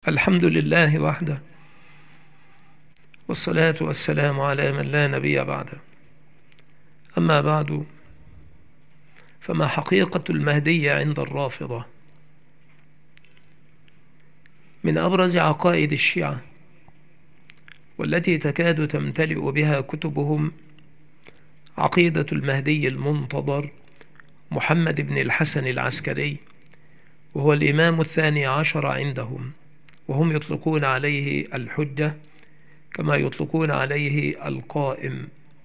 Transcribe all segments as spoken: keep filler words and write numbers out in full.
الحمد لله وحده، والصلاة والسلام على من لا نبي بعده. أما بعد، فما حقيقة المهدي عند الرافضة؟ من أبرز عقائد الشيعة والتي تكاد تمتلئ بها كتبهم عقيدة المهدي المنتظر محمد بن الحسن العسكري، وهو الإمام الثاني عشر عندهم، وهم يطلقون عليه الحجة كما يطلقون عليه القائم،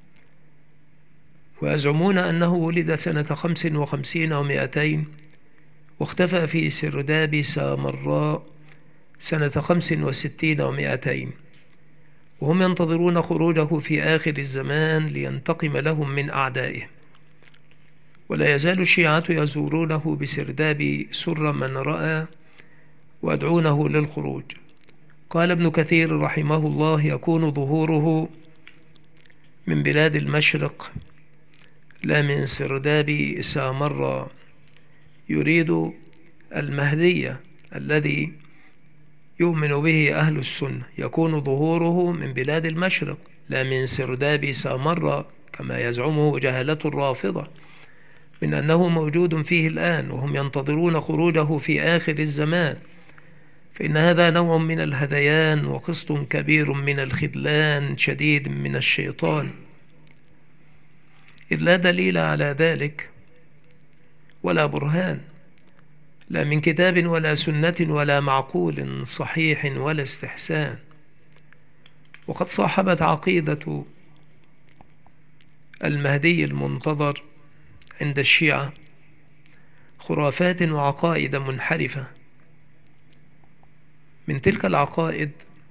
ويزعمون أنه ولد سنة خمس وخمسين ومائتين واختفى في سرداب سامراء سنة خمس وستين ومائتين، وهم ينتظرون خروجه في آخر الزمان لينتقم لهم من أعدائهم. ولا يزال الشيعة يزورونه بسرداب سر من رأى ويدعونه للخروج. قال ابن كثير رحمه الله: يكون ظهوره من بلاد المشرق لا من سرداب سامراء، يريد المهدي الذي يؤمن به أهل السنة، يكون ظهوره من بلاد المشرق لا من سرداب سامراء كما يزعمه جهلة الرافضة، من أنه موجود فيه الآن وهم ينتظرون خروجه في آخر الزمان، فإن هذا نوع من الهذيان وقسط كبير من الخذلان شديد من الشيطان، إذ لا دليل على ذلك ولا برهان، لا من كتاب ولا سنة ولا معقول صحيح ولا استحسان. وقد صاحبت عقيدة المهدي المنتظر عند الشيعة خرافات وعقائد منحرفة. من تلك العقائد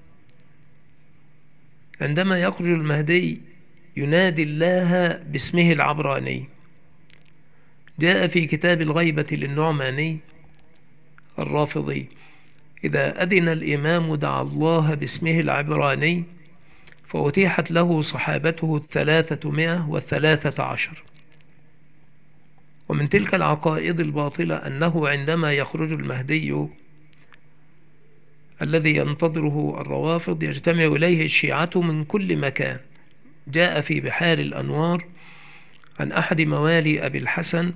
عندما يخرج المهدي ينادي الله باسمه العبراني. جاء في كتاب الغيبة للنعماني الرافضي: إذا أذن الإمام دعا الله باسمه العبراني فأتيحت له صحابته الثلاثة والثلاثة عشر. ومن تلك العقائد الباطلة أنه عندما يخرج المهدي الذي ينتظره الروافض يجتمع إليه الشيعة من كل مكان. جاء في بحار الأنوار عن أحد موالي أبي الحسن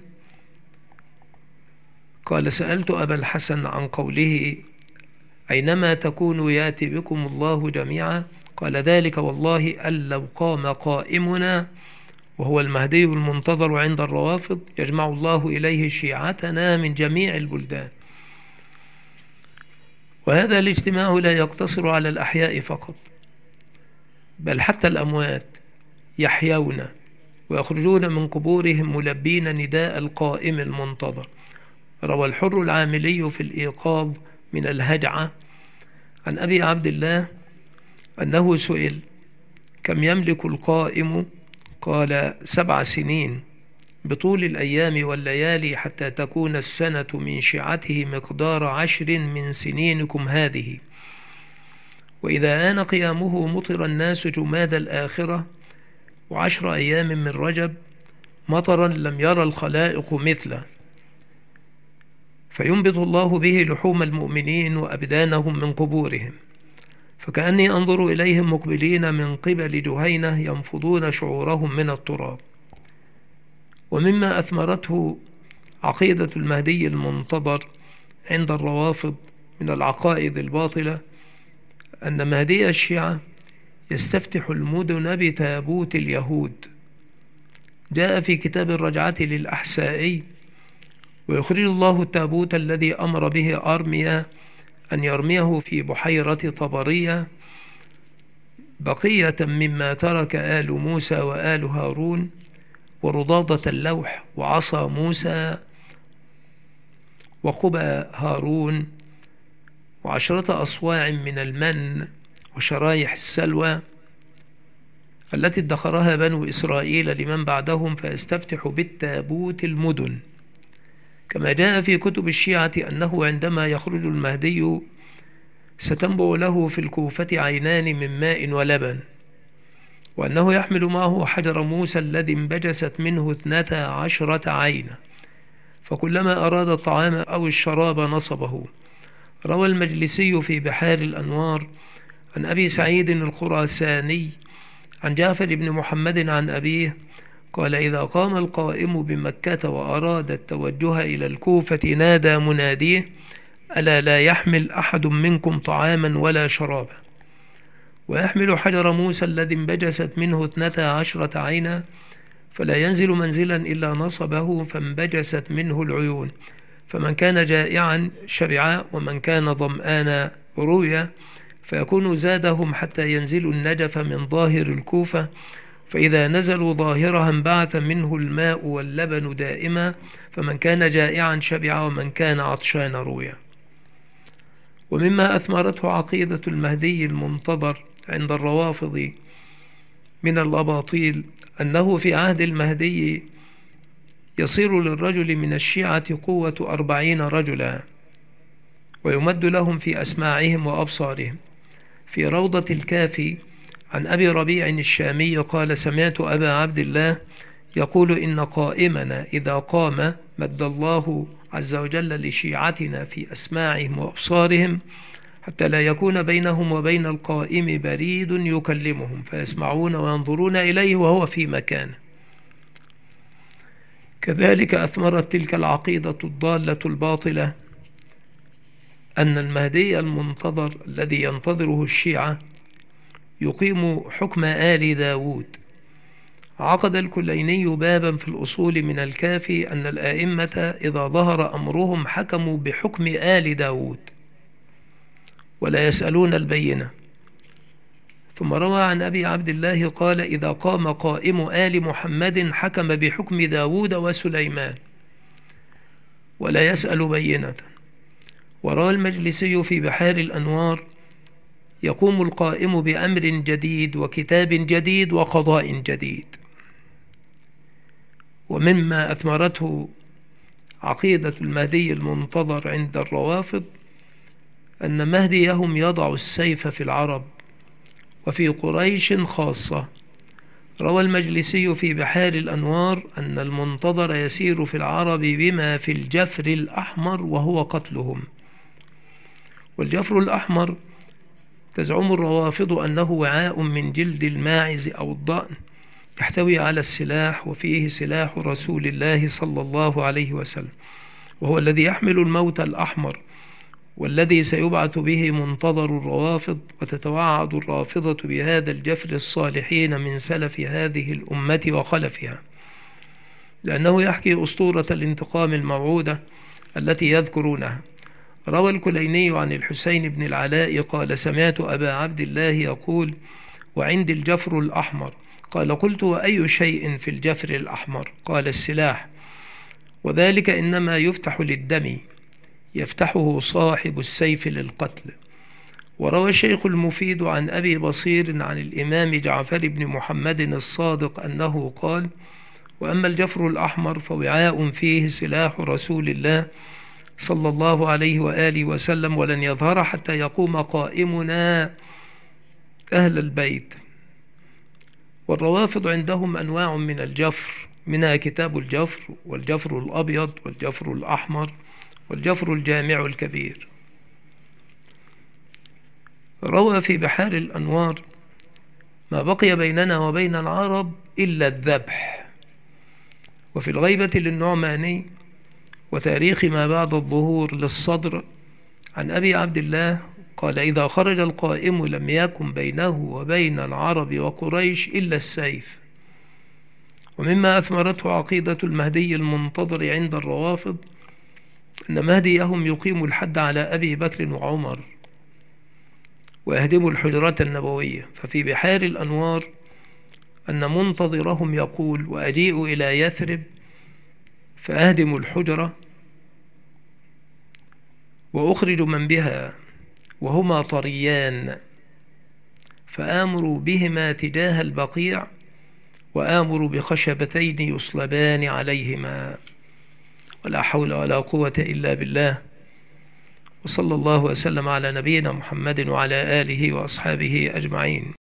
قال: سألت أبا الحسن عن قوله: أينما تكونوا يأتي بكم الله جميعا، قال: ذلك والله أن لو قام قائمنا وهو المهدي المنتظر عند الروافض يجمع الله إليه شيعتنا من جميع البلدان. وهذا الاجتماع لا يقتصر على الأحياء فقط، بل حتى الأموات يحيون ويخرجون من قبورهم ملبين نداء القائم المنتظر. روى الحر العاملي في الإيقاظ من الهجعة عن أبي عبد الله أنه سئل: كم يملك القائم؟ قال: سبع سنين، بطول الأيام والليالي حتى تكون السنة من شيعته مقدار عشر من سنينكم هذه. وإذا آن قيامه مطر الناس جماد الآخرة وعشر أيام من رجب مطرا لم يرى الخلائق مثله، فينبت الله به لحوم المؤمنين وأبدانهم من قبورهم، فكأني أنظر إليهم مقبلين من قبل جهينة ينفضون شعورهم من التراب. ومما أثمرته عقيدة المهدي المنتظر عند الروافض من العقائد الباطلة أن مهدي الشيعة يستفتح المدن بتابوت اليهود. جاء في كتاب الرجعة للأحسائي: ويخرج الله التابوت الذي أمر به أرميا أن يرميه في بحيرة طبرية بقية مما ترك آل موسى وآل هارون، ورضاضة اللوح وعصا موسى وقبى هارون وعشرة أصواع من المن وشرايح السلوى التي ادخرها بنو إسرائيل لمن بعدهم، فيستفتح بالتابوت المدن. كما جاء في كتب الشيعة أنه عندما يخرج المهدي ستنبع له في الكوفة عينان من ماء ولبن، وأنه يحمل معه حجر موسى الذي انبجست منه اثنتا عشرة عينا، فكلما أراد الطعام أو الشراب نصبه. روى المجلسي في بحار الأنوار عن أبي سعيد الخراساني عن جعفر بن محمد عن أبيه قال: إذا قام القائم بمكة وأراد التوجه إلى الكوفة نادى مناديه: ألا لا يحمل أحد منكم طعاما ولا شرابا، ويحمل حجر موسى الذي انبجست منه اثنتا عشرة عينا، فلا ينزل منزلا إلا نصبه فانبجست منه العيون، فمن كان جائعا شبعا ومن كان ظمآنا رويا، فيكون زادهم حتى ينزلوا النجف من ظاهر الكوفة، فإذا نزلوا ظاهرها انبعث منه الماء واللبن دائما، فمن كان جائعا شبع ومن كان عطشان رويا. ومما أثمرته عقيدة المهدي المنتظر عند الروافض من الأباطيل أنه في عهد المهدي يصير للرجل من الشيعة قوة أربعين رجلا، ويمد لهم في أسماعهم وأبصارهم. في روضة الكافي عن أبي ربيع الشامي قال: سمعت أبا عبد الله يقول: إن قائمنا إذا قام مد الله عز وجل لشيعتنا في أسماعهم وأبصارهم حتى لا يكون بينهم وبين القائم بريد يكلمهم، فيسمعون وينظرون إليه وهو في مكانه. كذلك أثمرت تلك العقيدة الضالة الباطلة أن المهدي المنتظر الذي ينتظره الشيعة يقيم حكم آل داود. عقد الكليني بابا في الأصول من الكافي أن الآئمة إذا ظهر أمرهم حكموا بحكم آل داود ولا يسألون البينة. ثم روى عن أبي عبد الله قال: إذا قام قائم آل محمد حكم بحكم داود وسليمان ولا يسأل بينة. وروى المجلسي في بحار الأنوار: يقوم القائم بأمر جديد وكتاب جديد وقضاء جديد. ومما أثمرته عقيدة المهدي المنتظر عند الروافض أن مهديهم يضع السيف في العرب وفي قريش خاصة. روى المجلسي في بحار الأنوار أن المنتظر يسير في العرب بما في الجفر الأحمر وهو قتلهم. والجفر الأحمر تزعم الروافض أنه وعاء من جلد الماعز أو الضأن يحتوي على السلاح وفيه سلاح رسول الله صلى الله عليه وسلم، وهو الذي يحمل الموت الأحمر والذي سيبعث به منتظر الروافض. وتتوعد الرافضة بهذا الجفر الصالحين من سلف هذه الأمة وخلفها، لأنه يحكي أسطورة الانتقام الموعودة التي يذكرونها. روى الكليني عن الحسين بن العلاء قال: سمعت أبا عبد الله يقول: وعندي الجفر الأحمر. قال: قلت: وأي شيء في الجفر الأحمر؟ قال: السلاح، وذلك إنما يفتح للدم، يفتحه صاحب السيف للقتل. وروى الشيخ المفيد عن أبي بصير عن الإمام جعفر بن محمد الصادق أنه قال: وأما الجفر الأحمر فوعاء فيه سلاح رسول الله صلى الله عليه وآله وسلم، ولن يظهر حتى يقوم قائمنا أهل البيت. والروافض عندهم أنواع من الجفر، منها كتاب الجفر والجفر الأبيض والجفر الأحمر والجفر الجامع الكبير. روى في بحار الأنوار: ما بقي بيننا وبين العرب إلا الذبح. وفي الغيبة للنعماني وتاريخ ما بعد الظهور للصدر عن أبي عبد الله قال: إذا خرج القائم لم يكن بينه وبين العرب وقريش إلا السيف. ومما أثمرته عقيدة المهدي المنتظر عند الروافض أن مهديهم يقيم الحد على أبي بكر وعمر ويهدم الحجرات النبوية. ففي بحار الأنوار أن منتظرهم يقول: وأجيء إلى يثرب فأهدم الحجرة وأخرج من بها وهما طريان، فآمر بهما تجاه البقيع وآمر بخشبتين يصلبان عليهما. ولا حول ولا قوة إلا بالله. وصلى الله وسلم على نبينا محمد وعلى آله وأصحابه أجمعين.